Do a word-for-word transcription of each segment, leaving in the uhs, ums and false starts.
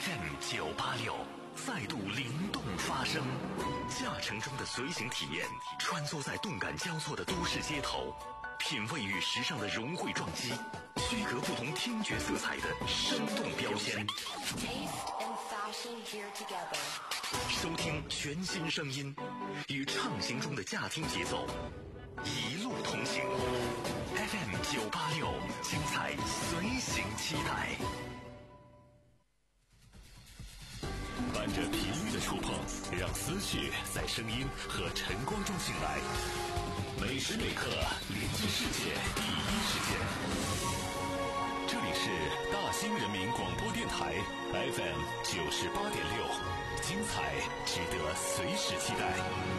F M 九八六再度灵动发声，驾乘中的随行体验，穿梭在动感交错的都市街头，品味与时尚的融汇撞击，区隔不同听觉色彩的生动标签。收听全新声音，与畅行中的驾听节奏，一路同行。F M 九八六，精彩随行期待。伴着频率的触碰，让思绪在声音和晨光中醒来。每时每刻连接世界第一时间。这里是大兴人民广播电台 F M 九十八点六，精彩值得随时期待。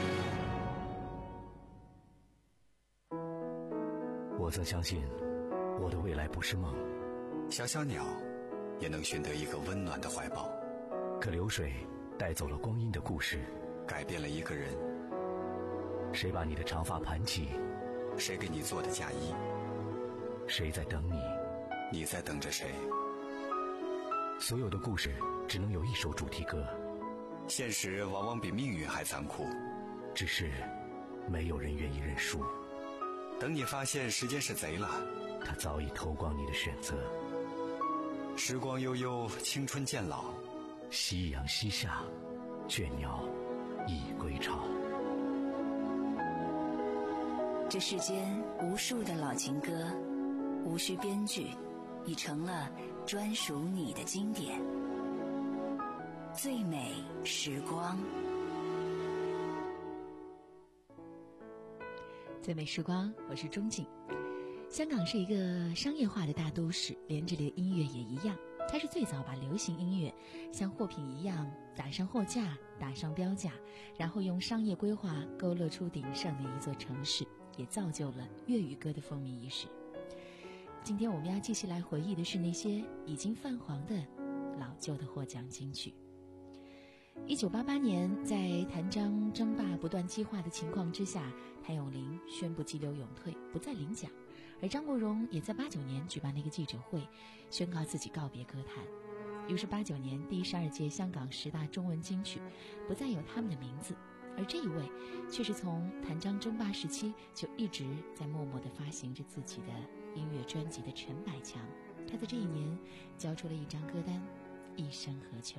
我曾相信，我的未来不是梦。 小小鸟也能寻得一个温暖的怀抱。 可流水带走了光阴的故事， 改变了一个人。 谁把你的长发盘起？ 谁给你做的嫁衣？ 谁在等你？ 你在等着谁？ 所有的故事只能有一首主题歌。 现实往往比命运还残酷， 只是没有人愿意认输。 等你发现时间是贼了， 他早已偷光你的选择。 时光悠悠，青春渐老， 夕阳西下，倦鸟已归巢。 这世间无数的老情歌，无需编剧，已成了专属你的经典。最美时光， 最美时光，我是钟景。香港是一个商业化的大都市，连这里的音乐也一样。它是最早把流行音乐像货品一样打上货架，打上标价，然后用商业规划勾勒出鼎盛的一座城市，也造就了粤语歌的风靡一时。今天我们要继续来回忆的是那些已经泛黄的老旧的获奖金曲。一九八八年，在谭张争霸不断激化的情况之下，谭咏麟宣布激流勇退，不再领奖，而张国荣也在八九年举办了一个记者会，宣告自己告别歌坛。于是八九年第十二届香港十大中文金曲不再有他们的名字，而这一位却是从谭张争霸时期就一直在默默地发行着自己的音乐专辑的陈百强，他在这一年交出了一张歌单，一生何求。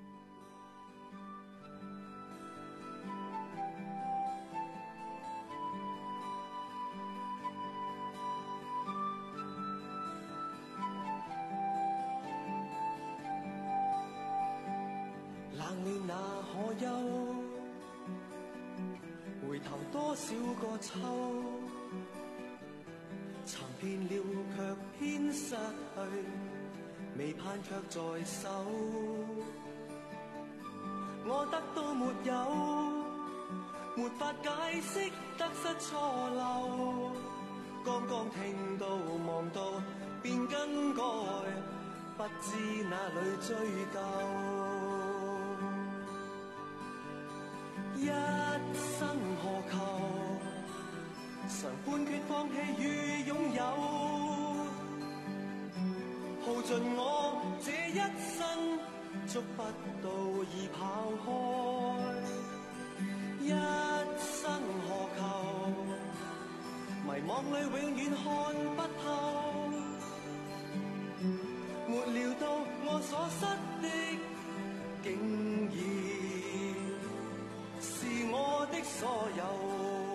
可休，回頭多少個秋，尋遍了卻偏失去，未盼卻在手。我得到沒有，沒法解釋得失錯漏，剛剛聽到望到便更改，不知哪裏追究。一生何求，常判決放棄與擁有，耗盡我這一生，捉不到已跑開。一生何求，迷惘裏永遠看不透，沒料到我所失的竟然是我的所有。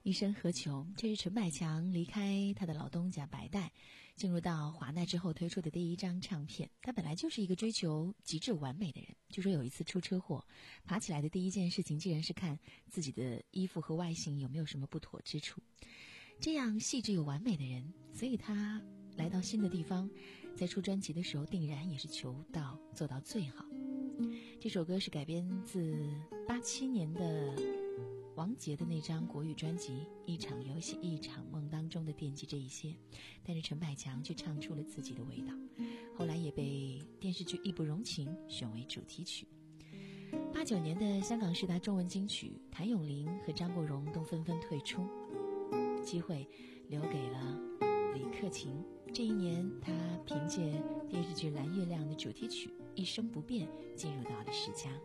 一生何求？这是陈百强离开他的老东家百代，进入到华纳之后推出的第一张唱片。他本来就是一个追求极致完美的人，据说有一次出车祸，爬起来的第一件事情竟然是看自己的衣服和外形有没有什么不妥之处。这样细致又完美的人，所以他来到新的地方，在出专辑的时候定然也是求到做到最好。这首歌是改编自八七年的王杰的那张国语专辑《一场游戏一场梦》当中的惦记这一些，但是陈百强却唱出了自己的味道，后来也被电视剧《义不容情》选为主题曲。八九年的香港十大中文金曲，谭咏麟和张国荣都纷纷退出，机会留给了李克勤。这一年他凭借电视剧《蓝月亮》的主题曲《一生不变》进入到了十佳。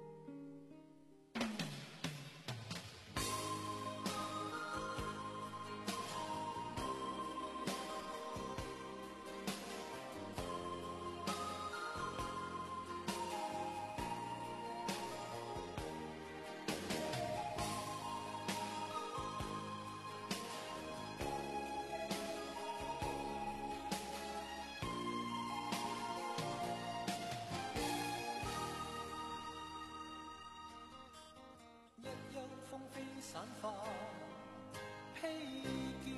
散發披肩，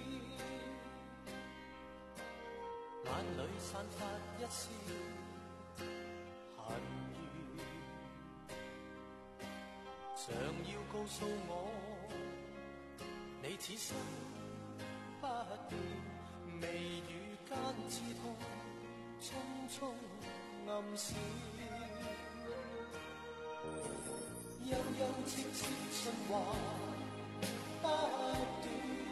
眼裏散發一絲恨怨，常要告訴我，你此生不變，眉宇間刺痛，匆匆暗閃，幽幽切切信話不斷，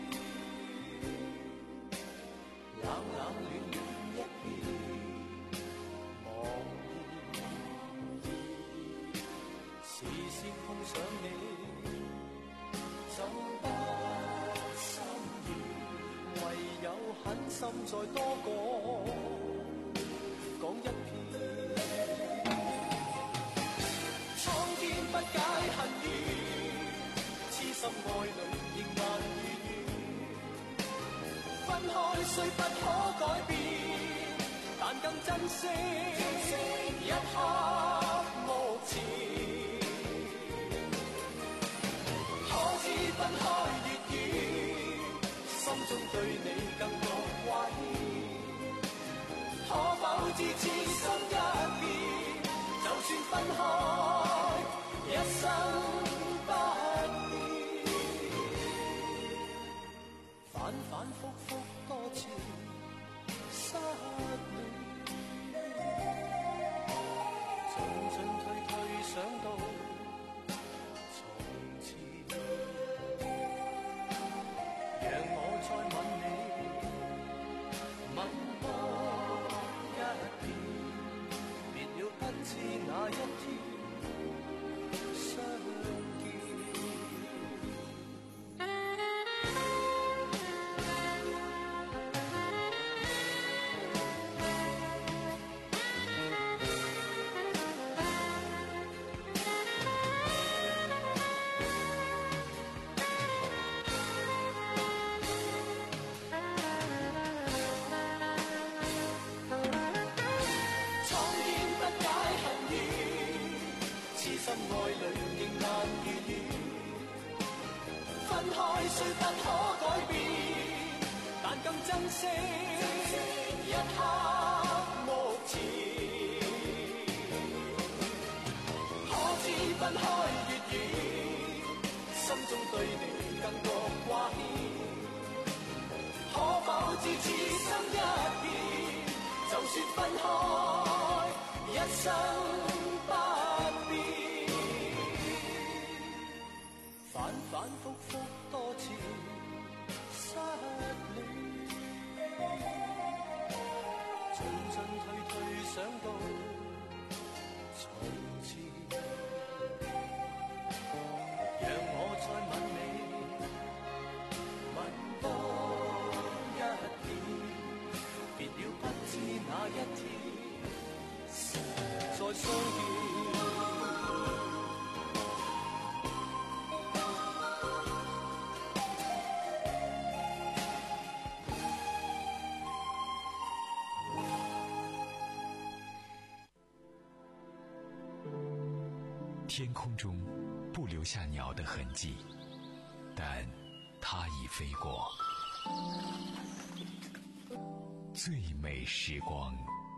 冷冷暖暖一片茫然，時時碰上你怎不心軟，唯有狠心再多講講一遍，蒼天不解恨怨，痴心愛侶仍難如願，分開雖不可改變，但更珍惜一刻目前。可知分開越遠，心中對你更覺懷念。可否知此心一變，就算分開，一生不變。反反复复多次失戀，進進退退想到從前，讓我再吻你，吻多一遍，別了不知哪一天相見。雖不可改變，但更珍惜一刻目前。可知分開越遠，心中對你更覺掛牽。可否知此心一變，就算分開，一生不變。反反复复多次失戀，進進退退想到從前，讓我再吻你，吻多一遍，別了不知哪一天再相見。 天空中不留下鸟的痕迹，但它已飞过。最美时光。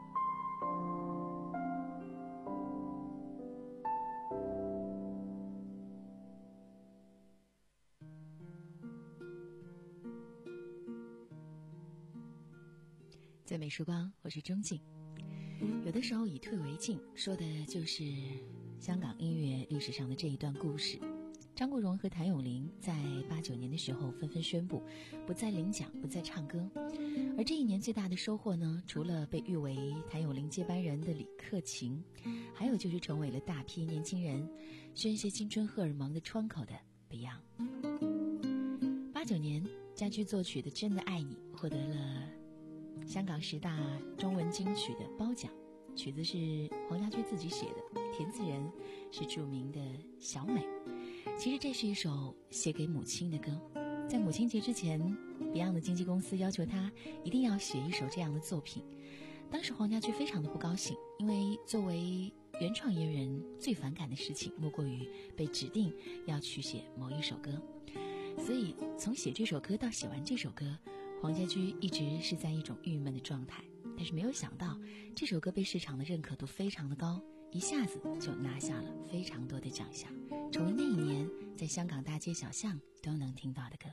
最美时光，我是钟静。有的时候以退为进，说的就是香港音乐历史上的这一段故事。张国荣和谭咏麟在八九年的时候纷纷宣布不再领奖，不再唱歌。而这一年最大的收获呢，除了被誉为谭咏麟接班人的李克勤，还有就是成为了大批年轻人宣泄青春荷尔蒙的窗口的 Beyond。八九年，家驹作曲的《真的爱你》获得了香港十大中文金曲的褒奖，曲子是黄家驹自己写的，填词人是著名的小美。其实这是一首写给母亲的歌，在母亲节之前 Beyond 的经纪公司要求他一定要写一首这样的作品。当时黄家驹非常的不高兴，因为作为原创音乐人最反感的事情莫过于被指定要去写某一首歌，所以从写这首歌到写完这首歌，黄家驹一直是在一种郁闷的状态。但是没有想到这首歌被市场的认可度非常的高，一下子就拿下了非常多的奖项，成为那一年在香港大街小巷都能听到的歌。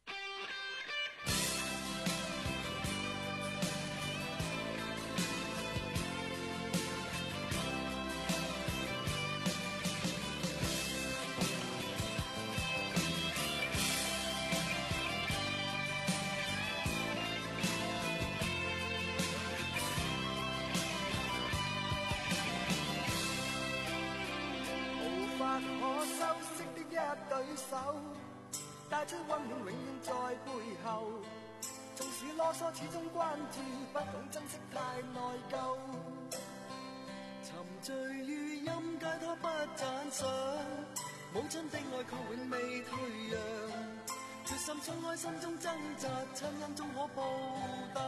帶出溫暖永遠在背後，縱使囉嗦始終關注，不懂珍惜太內疚，沉醉於音階他不讚賞，母親的愛卻永未退讓，決心衝開心中掙扎，親恩終可報答，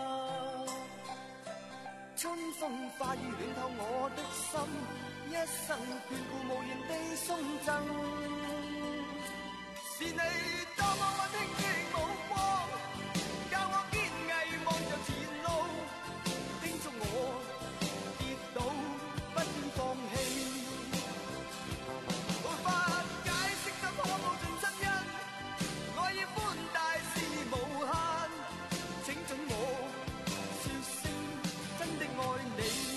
春風化雨暖透我的心，一生眷顧無言地送贈，是你多麼溫馨的目光，教我堅毅望着前路，叮囑我跌倒不應放棄，無法解釋怎可報盡真恩，愛意寬大是無限，請准我說聲真的愛你。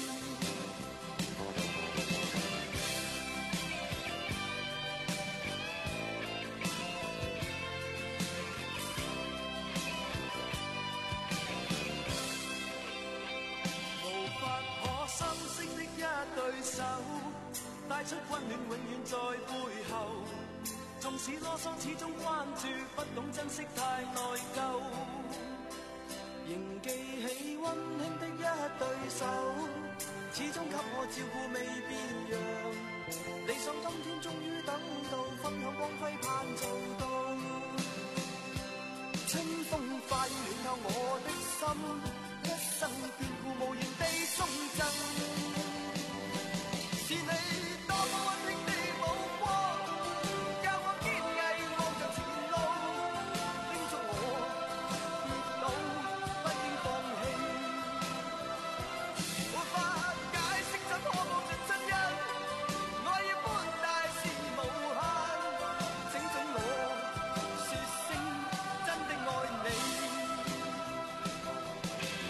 對手帶出溫暖永遠在背後，縱使囉嗦始終關注，不懂珍惜太內疚，仍記起溫馨的一對手，始終給我照顧未變樣，理想今天終於等到，分享光輝盼做到，春風化雨暖透我的心，一生眷顧無言地送贈，是你多麼溫馨的目光，教我堅毅望着前路，叮囑我跌倒不應放棄，無法解釋怎可報盡真恩，愛意寬大是無限，請准我說聲真的愛你。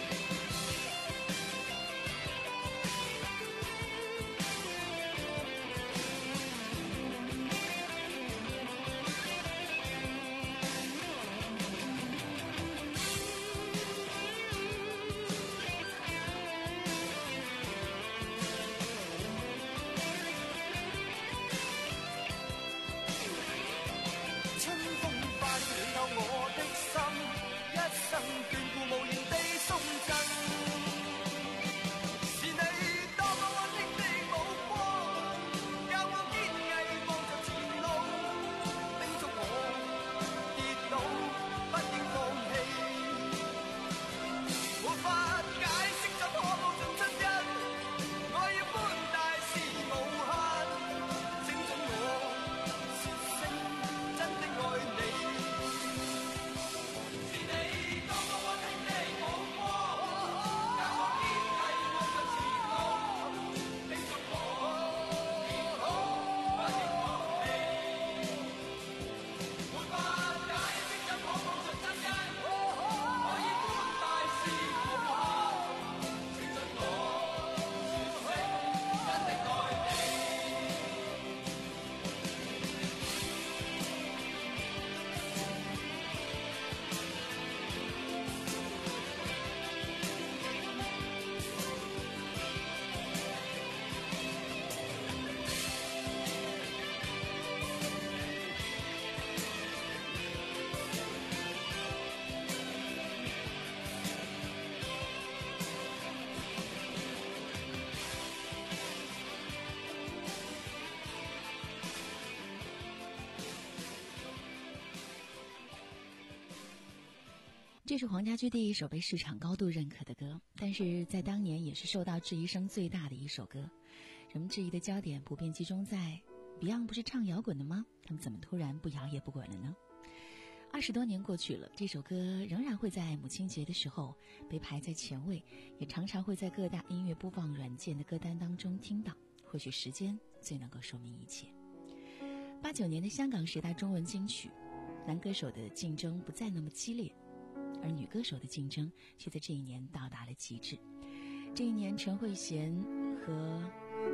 这是黄家驹第一首被市场高度认可的歌，但是在当年也是受到质疑声最大的一首歌。人们质疑的焦点普遍集中在 Beyond 不是唱摇滚的吗？他们怎么突然不摇也不滚了呢？二十多年过去了，这首歌仍然会在母亲节的时候被排在前位，也常常会在各大音乐播放软件的歌单当中听到。或许时间最能够说明一切。八九年的香港十大中文金曲，男歌手的竞争不再那么激烈，而女歌手的竞争却在这一年到达了极致。这一年，陈慧娴和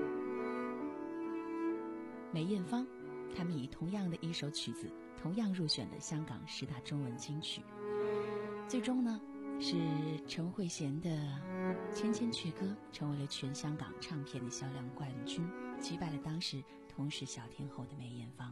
梅艳芳，他们以同样的一首曲子，同样入选了香港十大中文金曲。最终呢，是陈慧娴的《千千阙歌》成为了全香港唱片的销量冠军，击败了当时同是小天后的梅艳芳。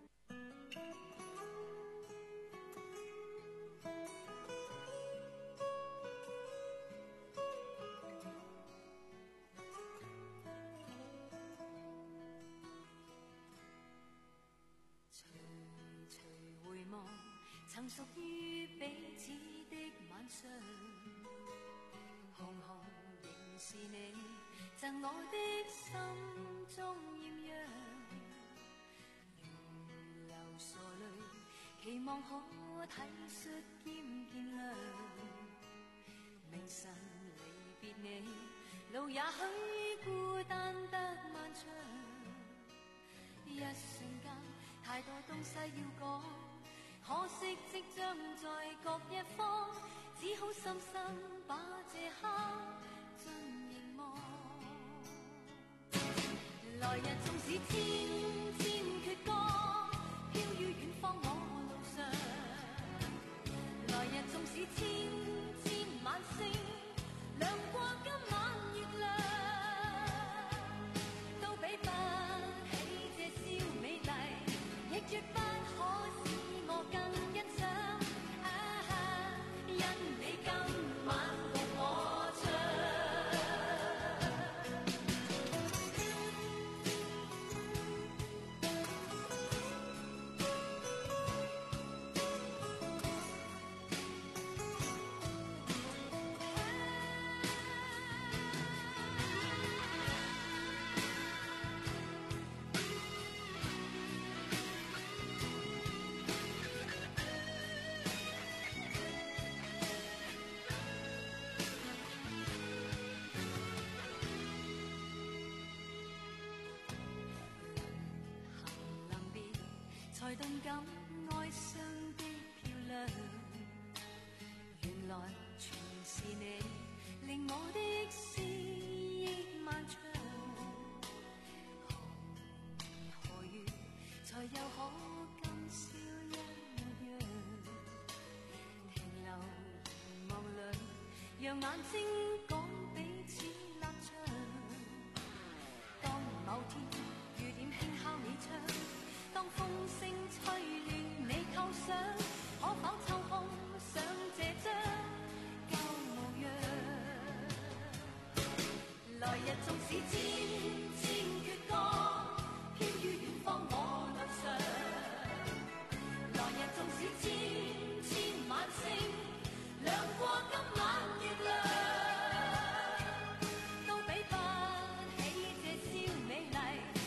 曾屬於彼此的晚上，紅紅仍是你贈我的心中豔陽，如流傻淚，期望可體恤兼見諒。明晨離別你，路也許孤單得漫長，一瞬間太多東西要講。可惜即將在各一方，只好深深把這刻盡凝望。來日縱使千千闕歌，飄於遠方我路上。來日縱使千千晚星，亮過今晚月亮，都比不起這宵美麗，亦絕不可使我更欣賞，啊，因你今晚共我唱。才動感哀傷的漂亮，原來全是你令我的思憶漫長。何如才又可今宵一樣，停留凝望裏，讓眼睛講彼此立場。當某天雨點輕敲你窗，當風聲吹亂你構想，可否抽空想這張舊模樣？來日縱使千千闕歌，飄於遠方我路上。來日縱使千千晚星，亮過今晚月亮，都比不起這宵美麗。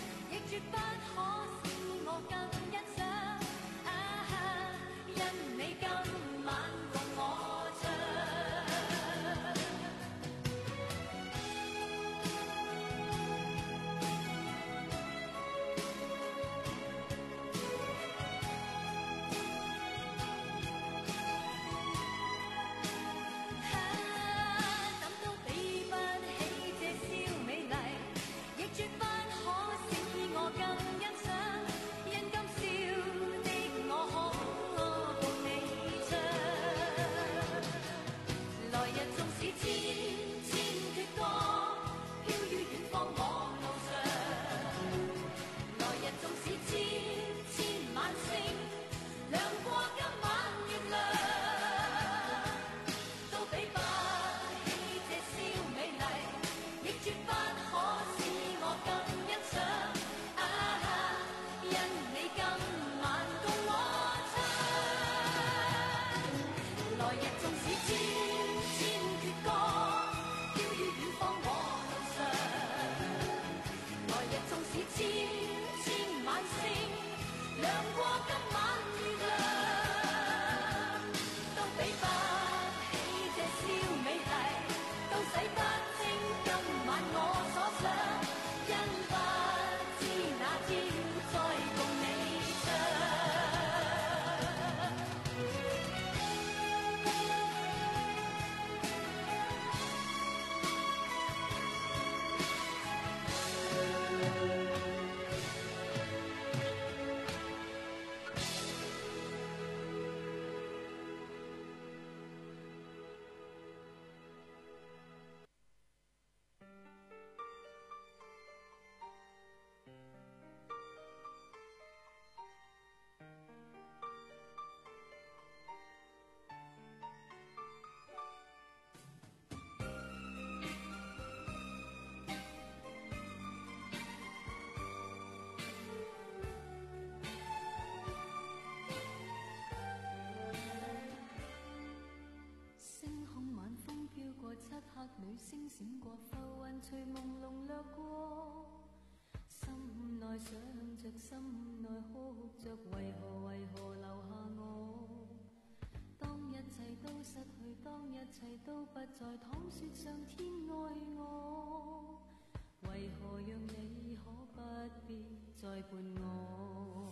心内哭着，為何為何留下我？當一切都失去，當一切都不再，倘說上天愛我，為何讓你可不必再伴我？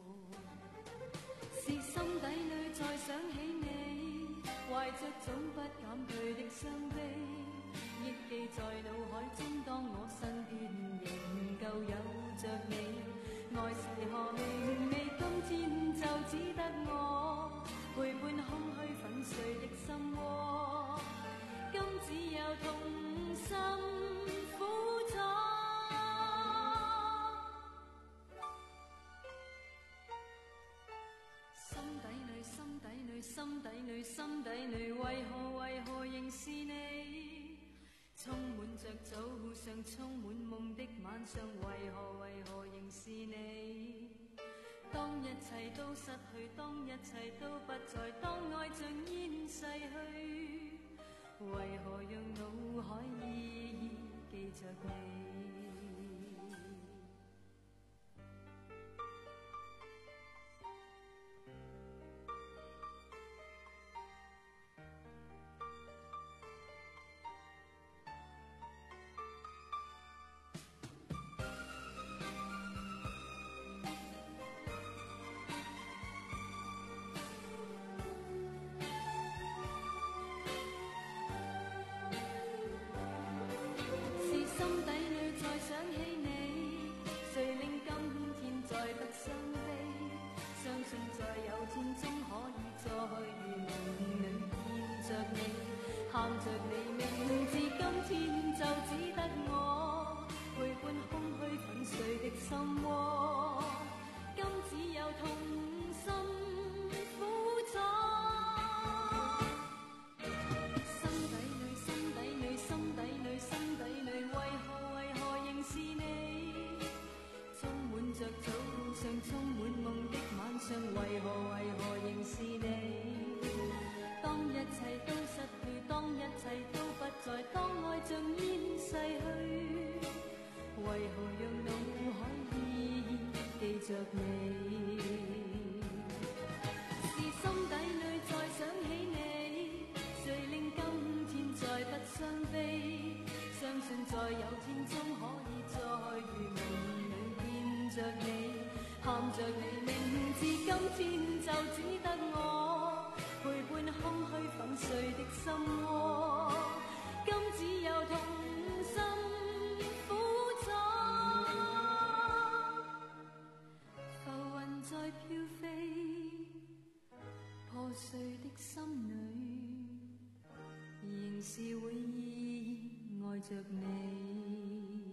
是心底裏再想起你，懷着總不減退的傷悲，憶記在腦海中，當我身邊仍舊有着你，愛是何明媚，今天就只得我陪伴空虛粉碎的心窩，今只有痛心苦楚。心底裏，心底裏，心底裏，心底裏，為何為何仍是你？充滿着早上，充滿夢的晚上，為何為何仍是你？當一切都失去，當一切都不在，當愛像煙逝去，為何讓腦海依依記着你？喊着你名字，今天就只得我陪伴空虛粉碎的心窩，今只有痛心苦楚。心底裏，心底裏，心底裏，心底裏，為何為何仍是你？充滿着早上，充滿夢的晚上，為何為何仍是你？當一切都失去，當一切都不在，當愛像煙逝去，為何讓腦海依依記着你？是心底裏再想起你，誰令今天再不傷悲？相信在有天終可以再如夢裏見着你，喊着你名字，今天就只得我陪伴空虛粉碎的心窩，今只有痛心苦楚。浮雲在飄飛，破碎的心裏，仍是會依依愛着你。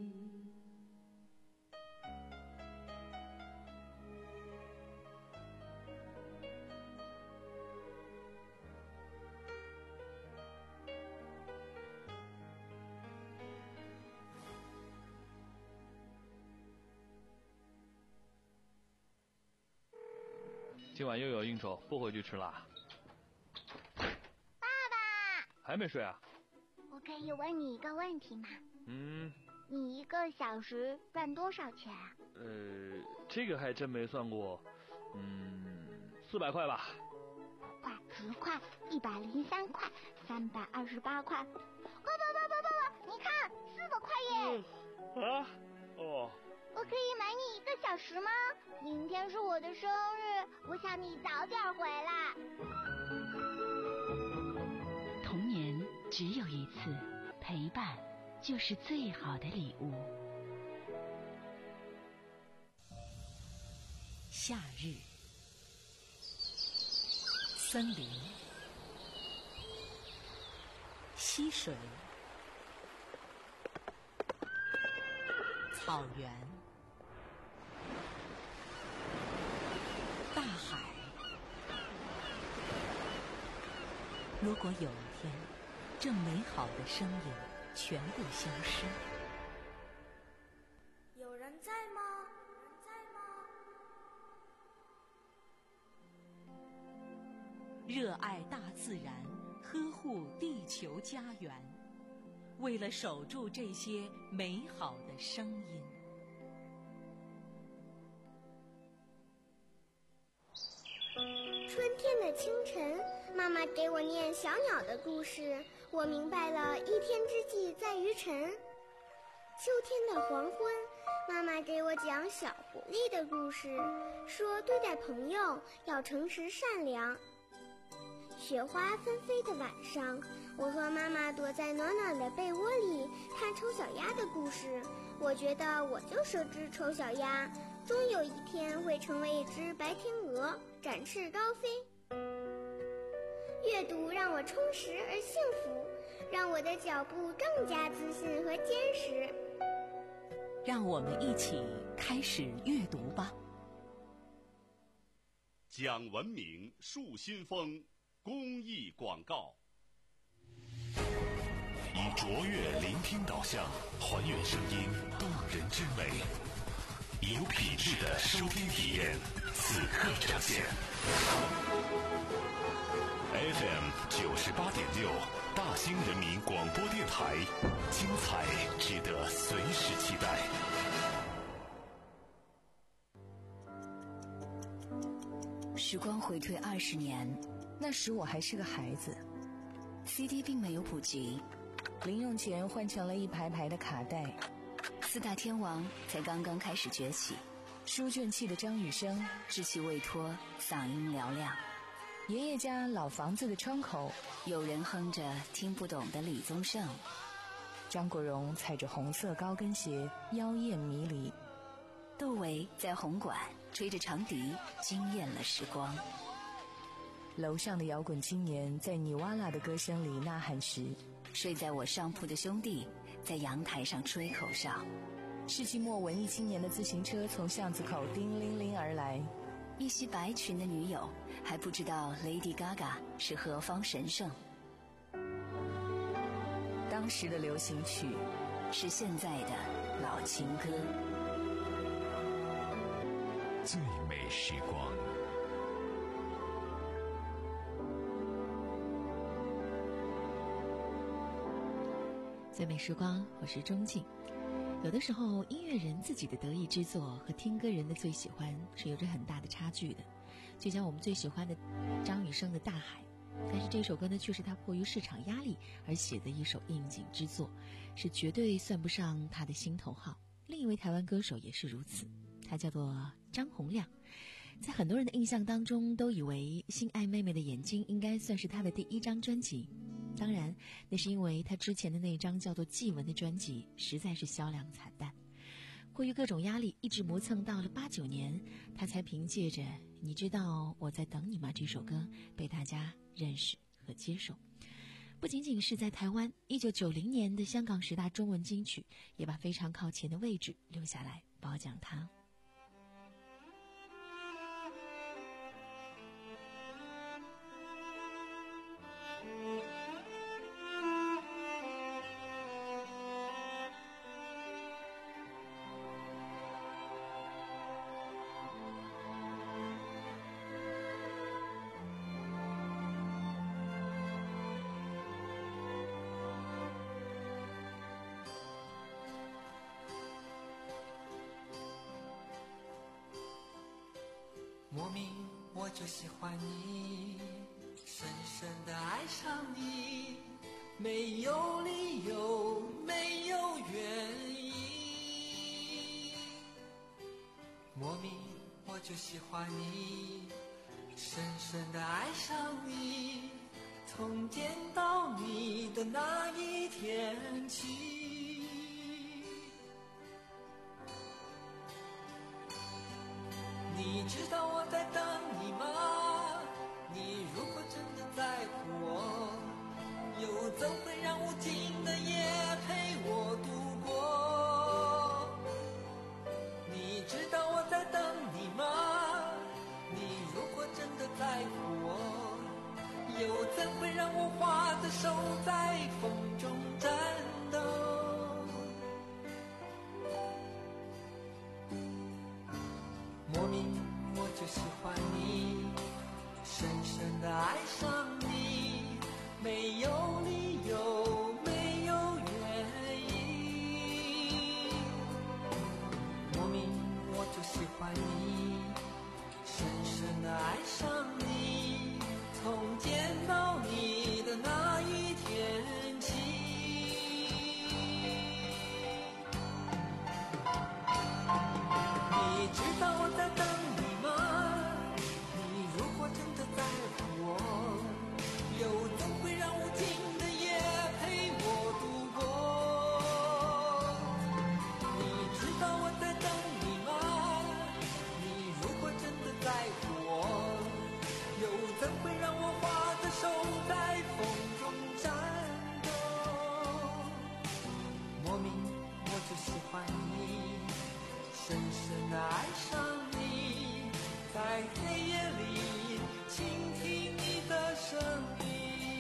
今晚又有应酬，不回去吃了。 爸爸， 还没睡啊？ 我可以问你一个问题吗？ 嗯。 你一个小时赚多少钱啊？ 呃，这个还真没算过。嗯，四百块吧。 五块、十块、一百零三块、三百二十八块。爸爸爸爸爸爸，你看，四百块耶！ 嗯、啊？哦。 我可以买你一个小时吗？明天是我的生日，我想你早点回来。 童年只有一次，陪伴就是最好的礼物。夏日，森林，溪水，草原，大海。如果有一天，这美好的声音全部消失， 有人在吗？有人在吗？ 热爱大自然，呵护地球家园，为了守住这些美好的声音， 天的清晨，妈妈给我念小鸟的故事，我明白了一天之计在于晨。秋天的黄昏，妈妈给我讲小狐狸的故事，说对待朋友要诚实善良。雪花纷飞的晚上，我和妈妈躲在暖暖的被窝里看丑小鸭的故事。我觉得我就是只丑小鸭，终有一天会成为一只白天鹅，展翅高飞。阅读让我充实而幸福，让我的脚步更加自信和坚实。 让我们一起开始阅读吧。 讲文明树新风公益广告，以卓越聆听导向，还原声音动人之美，以有品质的收听体验，此刻呈现。F M 九十八点六，大兴人民广播电台，精彩值得随时期待。 时光回退二十年， 那时我还是个孩子 C D 并没有普及， 零用钱换成了一排排的卡带， 四大天王才刚刚开始崛起， 书卷气的张雨生稚气未脱，嗓音嘹亮。 爷爷家老房子的窗口， 有人哼着听不懂的李宗盛。 张国荣踩着红色高跟鞋，妖艳迷离。 窦唯在红馆吹着长笛，惊艳了时光。 楼上的摇滚青年在尼瓦拉的歌声里呐喊时， 睡在我上铺的兄弟在阳台上吹口哨。 世纪末文艺青年的自行车从巷子口叮铃铃而来， 一袭白裙的女友还不知道 Lady Gaga 是何方神圣。 当时的流行曲是现在的老情歌。 最美时光， 最美时光，我是钟静。有的时候音乐人自己的得意之作和听歌人的最喜欢是有着很大的差距的。就像我们最喜欢的张雨生的《大海》，但是这首歌呢却是他迫于市场压力而写的一首应景之作，是绝对算不上他的心头好。另一位台湾歌手也是如此，他叫做张洪量。在很多人的印象当中，都以为《心爱妹妹的眼睛》应该算是他的第一张专辑，当然那是因为他之前的那张叫做《祭文》的专辑实在是销量惨淡。迫于各种压力，一直磨蹭到了八九年，他才凭借着《你知道我在等你吗》这首歌被大家认识和接受。不仅仅是在台湾，一九九零年的香港十大中文金曲也把非常靠前的位置留下来褒奖他。 莫名我就喜欢你，深深地爱上你，没有理由，没有原因。莫名我就喜欢你，深深地爱上你，从见到你的那一天起。你知道我在等你吗？你如果真的在乎我，又怎会让无尽的夜陪我度过？你知道我在等你吗？你如果真的在乎我，又怎会让我花的手在风中颤抖？莫名我就喜欢你，深深地爱上你，没有理由，没有原因。莫名我就喜欢你，深深地爱上你， 在黑夜里倾听你的声音。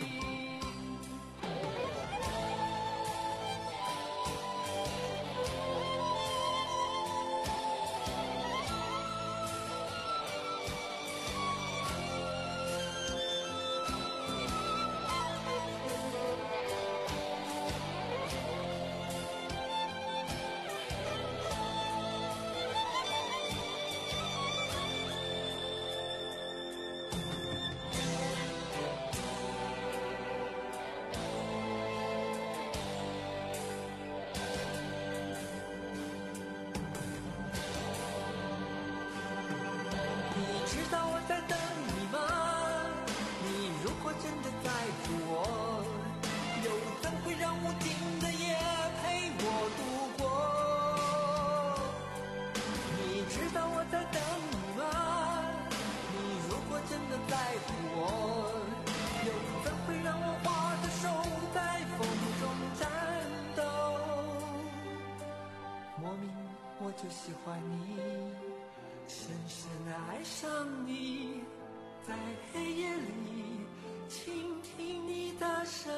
就喜欢你，深深爱上你，在黑夜里倾听你的声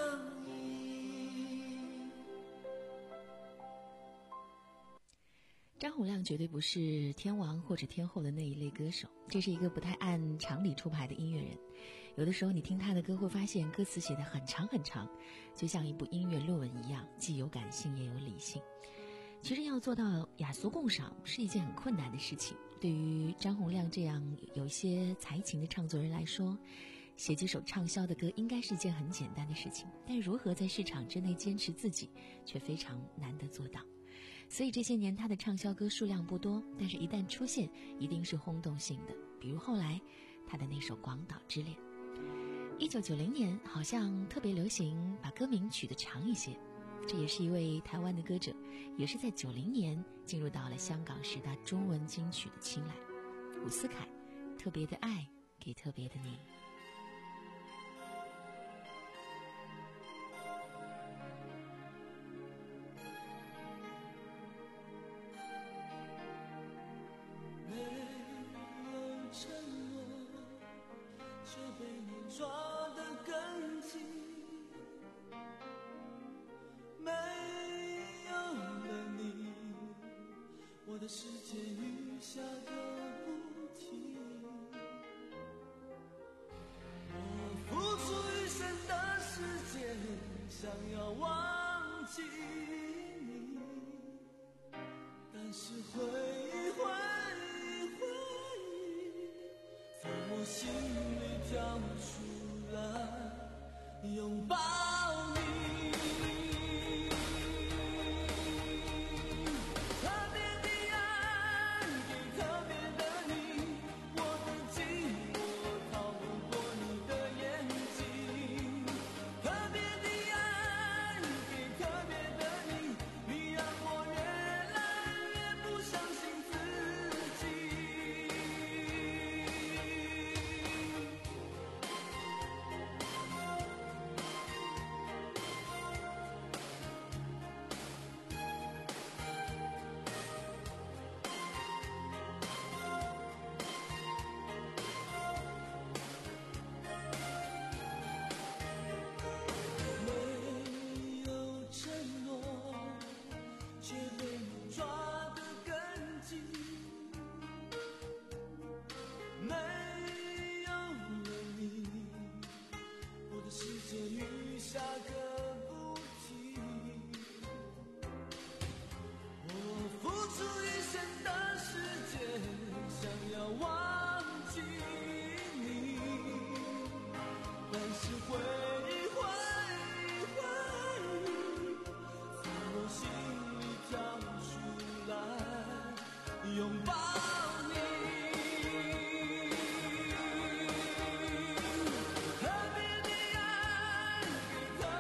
音。 张洪量绝对不是天王或者天后的那一类歌手，这是一个不太按常理出牌的音乐人。有的时候你听他的歌会发现歌词写得很长很长，就像一部音乐论文一样，既有感性也有理性。其实要做到雅俗共赏是一件很困难的事情，对于张洪量这样有一些才情的唱作人来说，写几首畅销的歌应该是一件很简单的事情，但如何在市场之内坚持自己却非常难得做到。所以这些年他的畅销歌数量不多，但是一旦出现一定是轰动性的，比如后来他的那首《广岛之恋》。一九九零年好像特别流行把歌名取得长一些，这也是一位台湾的歌者，也是在九零年进入到了香港十大中文金曲的青睐。伍思凯，特别的爱给特别的你。 没有承诺，却被你抓得更紧。没有了你，我的世界雨下个不停。我付出一生的时间，想要忘记你，但是回忆回忆回忆，在我心里跳出来拥抱你。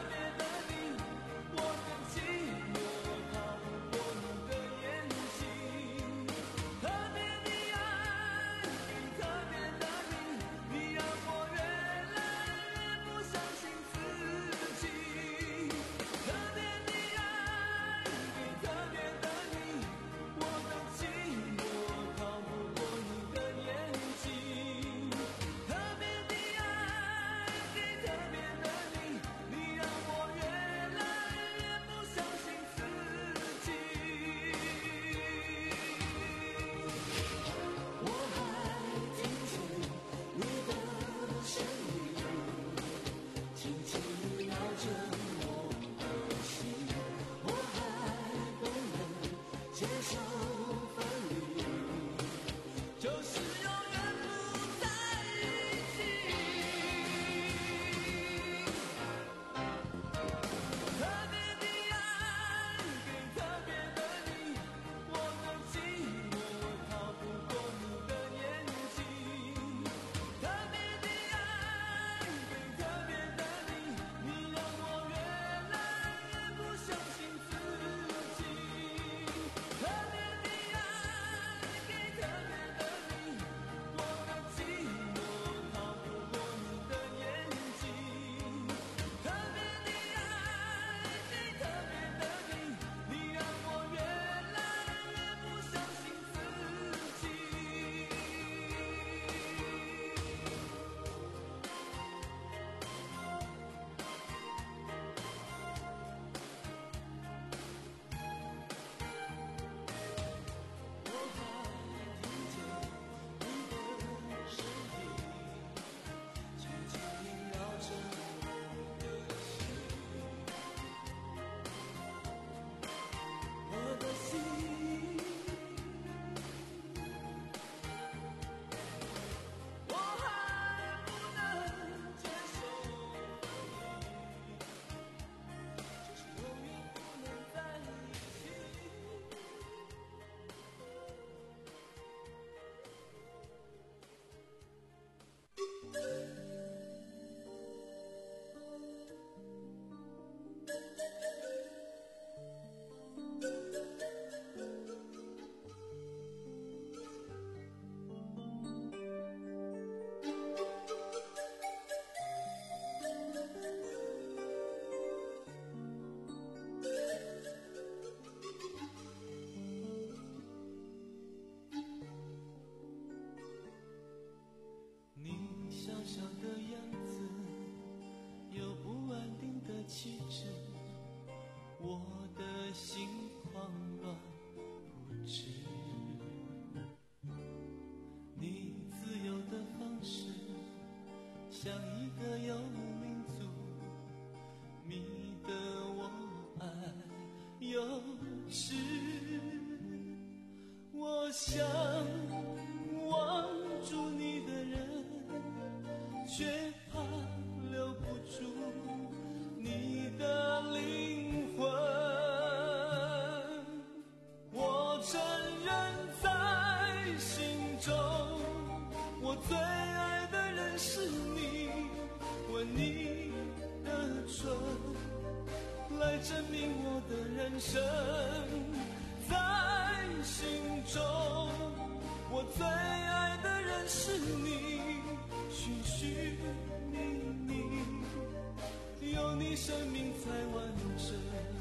我更寂寞，逃不过你的眼睛。 像一个游民族，迷得我爱又痴。我想握住你的人，却怕留不住你的灵魂。我承认在心中，我最爱的人是你，吻你的唇，来证明我的人生。在心中，我最爱的人是你，寻寻觅觅，有你生命才完整。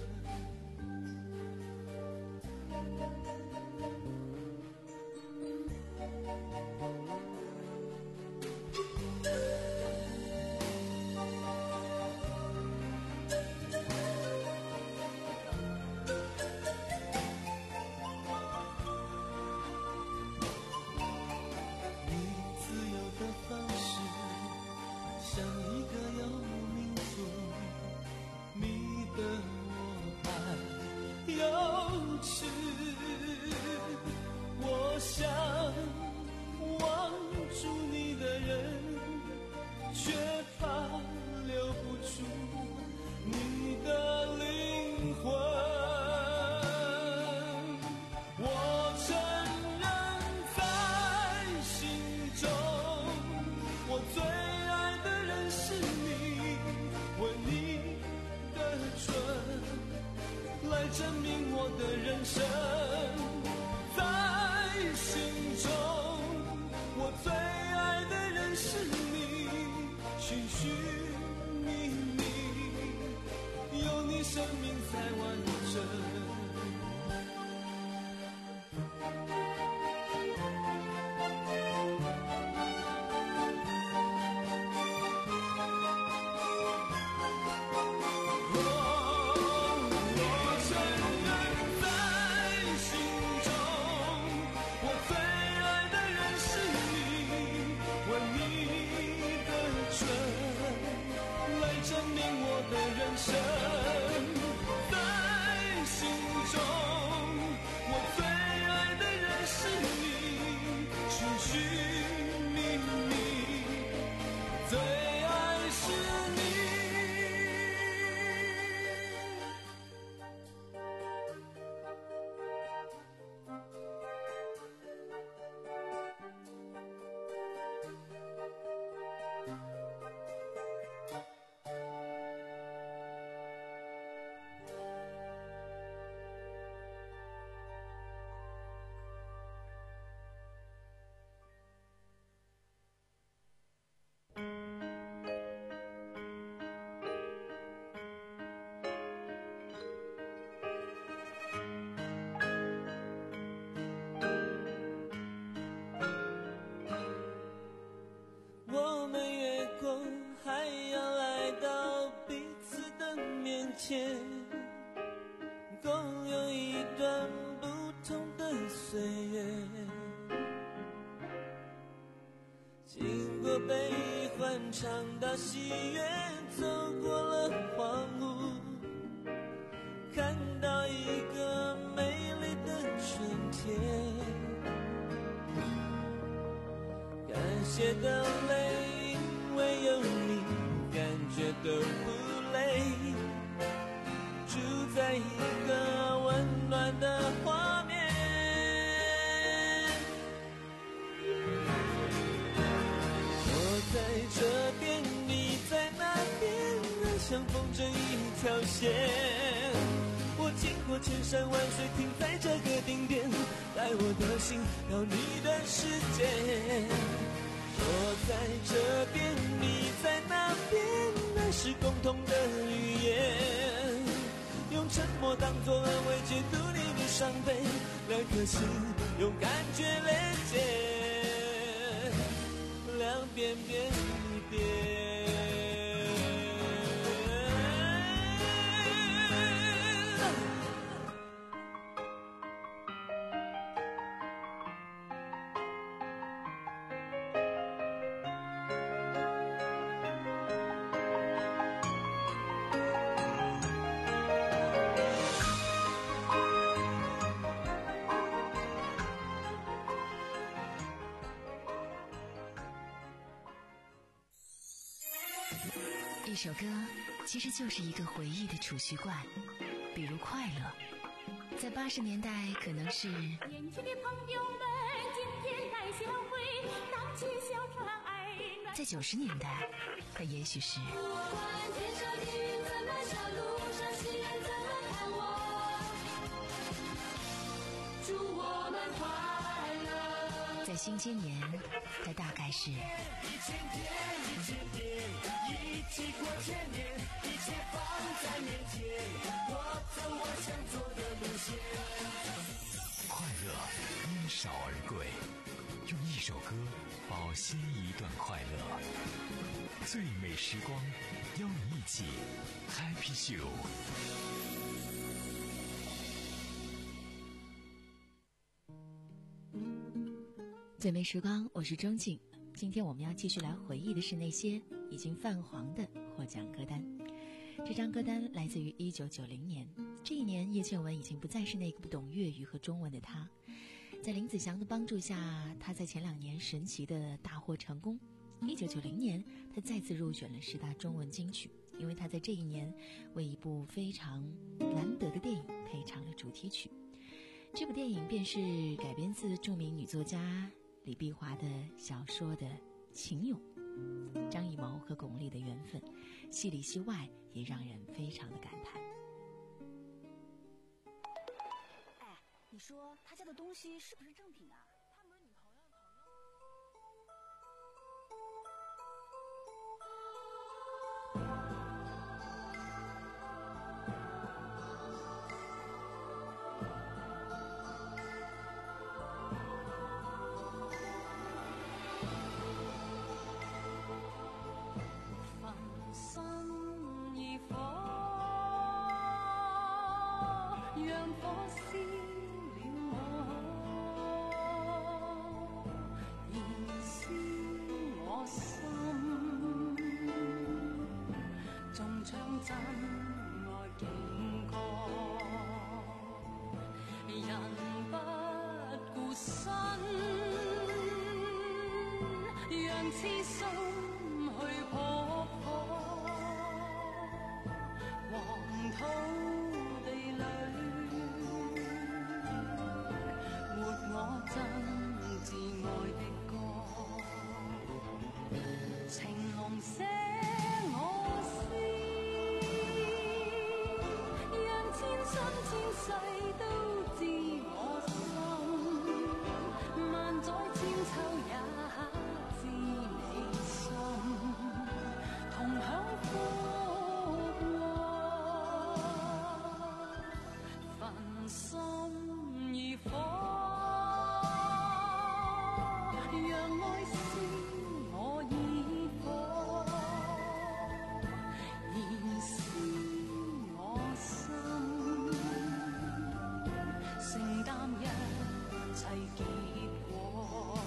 证明我的人生，在心中，我最爱的人是你，寻寻觅觅，有你生命才完整。共有一段不同的岁月，经过悲欢尝到喜悦，走过了荒芜，看到一个美丽的春天。感谢的泪，因为有你，感觉都不累。住在一个温暖的画面，我在相逢这一条线。我经过千山万水，停在这个顶点，带我的心到你的世界。我在这边，你在那边，那是共同的语言。用沉默当作安慰，解读你的伤悲，两颗心用感觉连接，两边变一边。 一首歌其实就是一个回忆的储蓄罐，比如快乐，在八十年代可能是年轻的朋友们今天来相会，荡起小船爱暖。 在九十年代它也许是不管天上地云怎么笑，路上行人怎么看我，祝我们快乐。 在新千年它大概是一千天一千天，一起过千年，一切放在面前，我走我想走的路线。 快乐因少而贵，用一首歌保鲜一段快乐。最美时光，邀你一起 Happy Show。 最美时光，我是钟静。今天我们要继续来回忆的是那些已经泛黄的获奖歌单。这张歌单来自于一九九零年，这一年叶倩文已经不再是那个不懂粤语和中文的她。在林子祥的帮助下，她在前两年神奇的大获成功。一九九零年，她再次入选了十大中文金曲，因为她在这一年为一部非常难得的电影配唱了主题曲。这部电影便是改编自著名女作家李碧华的小说的《情俑》，张艺谋和巩俐的缘分，戏里戏外也让人非常的感叹。 哎，你说他家的东西是不是正品啊？他不是你朋友的朋痴心去撲火，黃土地裏活我真摯愛的歌，情濃寫我詩，讓千春千世都知我心，萬載千秋也同享福禍，焚心如火，讓愛燒我耳火，燃燒我心，承擔一切結果。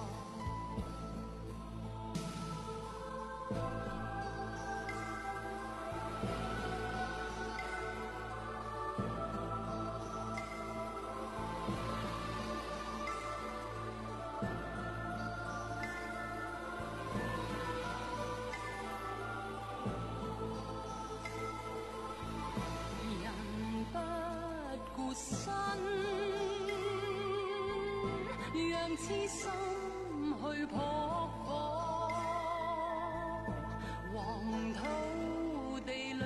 讓痴心去撲火，黃土地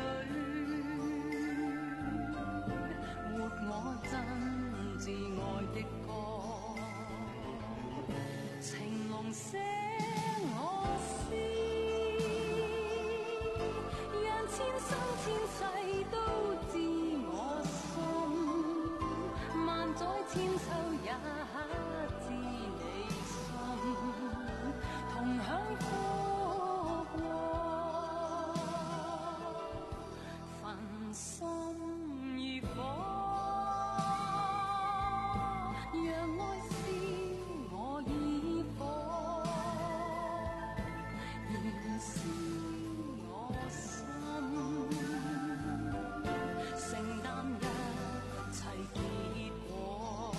生千世都知我心，萬載千秋也知你心，同享福禍，焚心如火。讓愛是我意火，燃燒我心，承擔一切結果。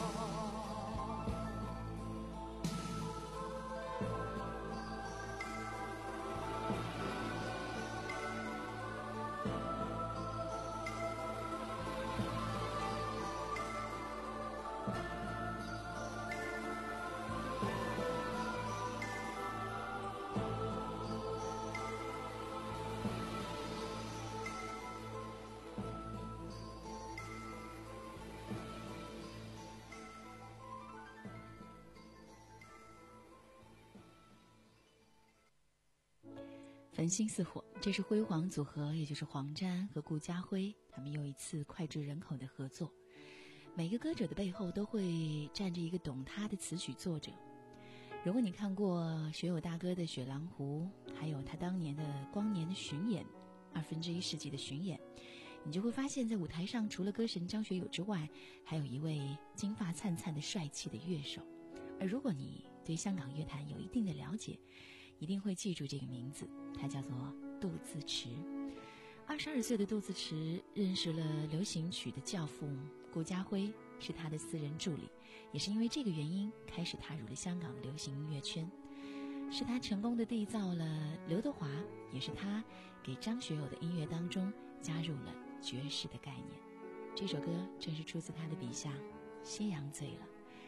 焚心似火，这是辉煌组合，也就是黄沾和顾嘉辉他们又一次脍炙人口的合作。每个歌者的背后都会站着一个懂他的词曲作者。如果你看过学友大哥的《雪狼湖》，还有他当年的光年的巡演，二分之一世纪的巡演，你就会发现在舞台上除了歌神张学友之外，还有一位金发灿灿的帅气的乐手。而如果你对香港乐坛有一定的了解，一定会记住这个名字，他叫做杜自持。二十二岁的杜自持认识了流行曲的教父顾嘉辉，是他的私人助理，也是因为这个原因开始踏入了香港的流行音乐圈。是他成功的缔造了刘德华，也是他给张学友的音乐当中加入了爵士的概念。这首歌正是出自他的笔下，《夕阳醉了》。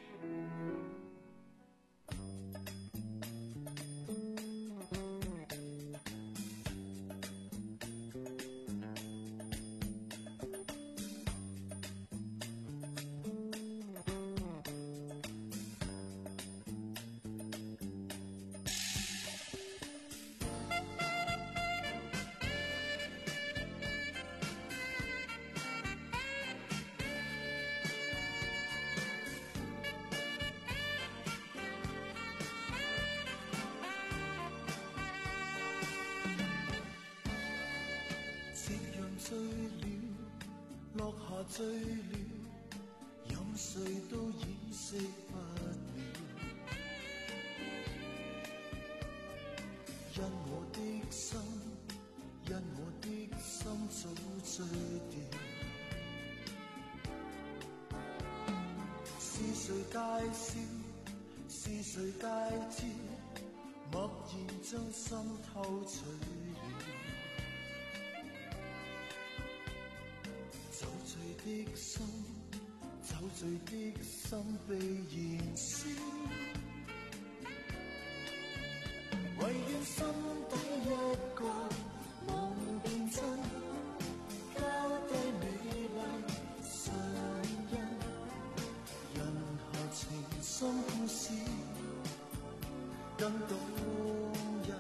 醉了，落下醉了，任誰都掩飾不了。因我的心，因我的心早醉掉。是誰介紹？是誰介知？默然將心偷取了。酒醉的心，酒醉的心被燃燒，唯願心底一個夢變真，交低美麗唇印，人下情深故事更動人。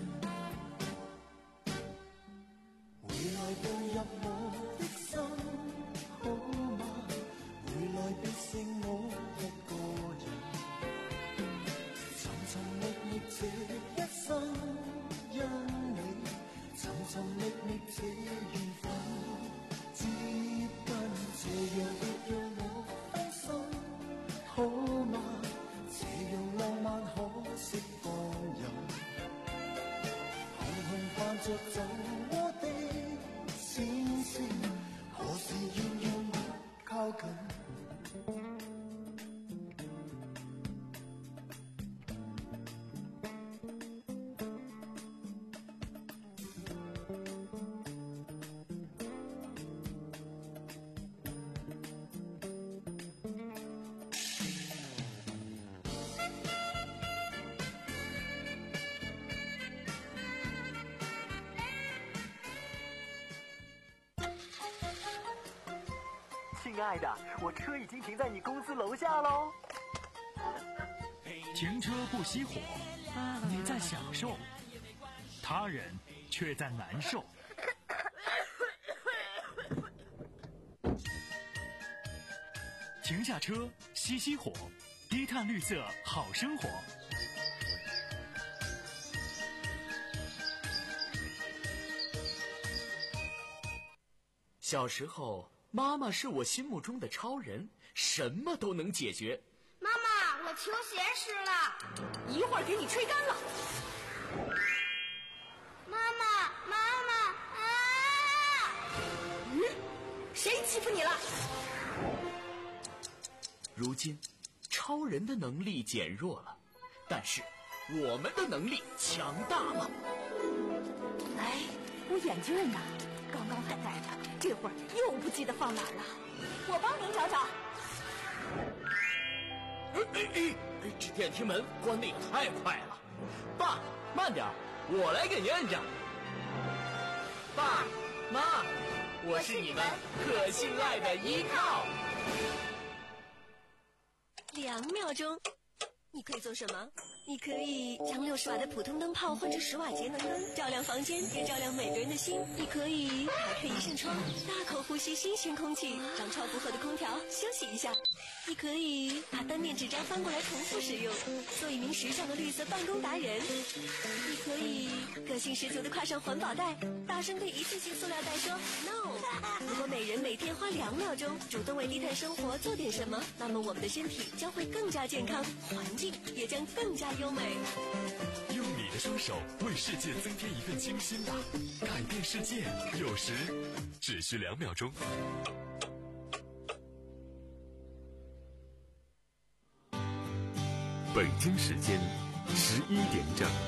回來步入我的心，好嗎？回來別剩我一個人，尋尋覓覓這一生，因你尋尋覓覓這緣分，接近這樣別讓我分心，好嗎？這樣浪漫可惜放任，紅紅伴着酒窩的閃閃，何時願讓我靠近？亲爱的，我车已经停在你公司楼下喽。 停车不熄火，你在享受，他人却在难受。 停下车，熄熄火，低碳绿色好生活。 小时候，妈妈是我心目中的超人，什么都能解决。 妈妈，我球鞋湿了， 一会儿给你吹干了。 妈妈，妈妈啊！ 嗯，谁欺负你了？ 如今，超人的能力减弱了，但是我们的能力强大了。 哎，我眼镜呢？刚刚还戴着，这会儿又不记得放哪儿了。我帮您找找。 哎哎哎！这电梯门关得也太快了。爸，慢点，我来给您摁着。爸妈，我是你们可信赖的依靠。 两秒钟，你可以做什么？你可以将六十瓦的普通灯泡换成十瓦节能灯，照亮房间，也照亮每个人的心。你可以打开一扇窗，大口呼吸新鲜空气，让超负荷的空调休息一下。你可以把单面纸张翻过来重复使用，做一名时尚的绿色办公达人。你可以个性十足的挎上环保袋，大声对一次性塑料袋说 no。如果每人每天花两秒钟主动为低碳生活做点什么，那么我们的身体将会更加健康，环境也将更加优美。 用你的双手为世界增添一份清新吧，改变世界有时只需两秒钟。 北京时间十一点整。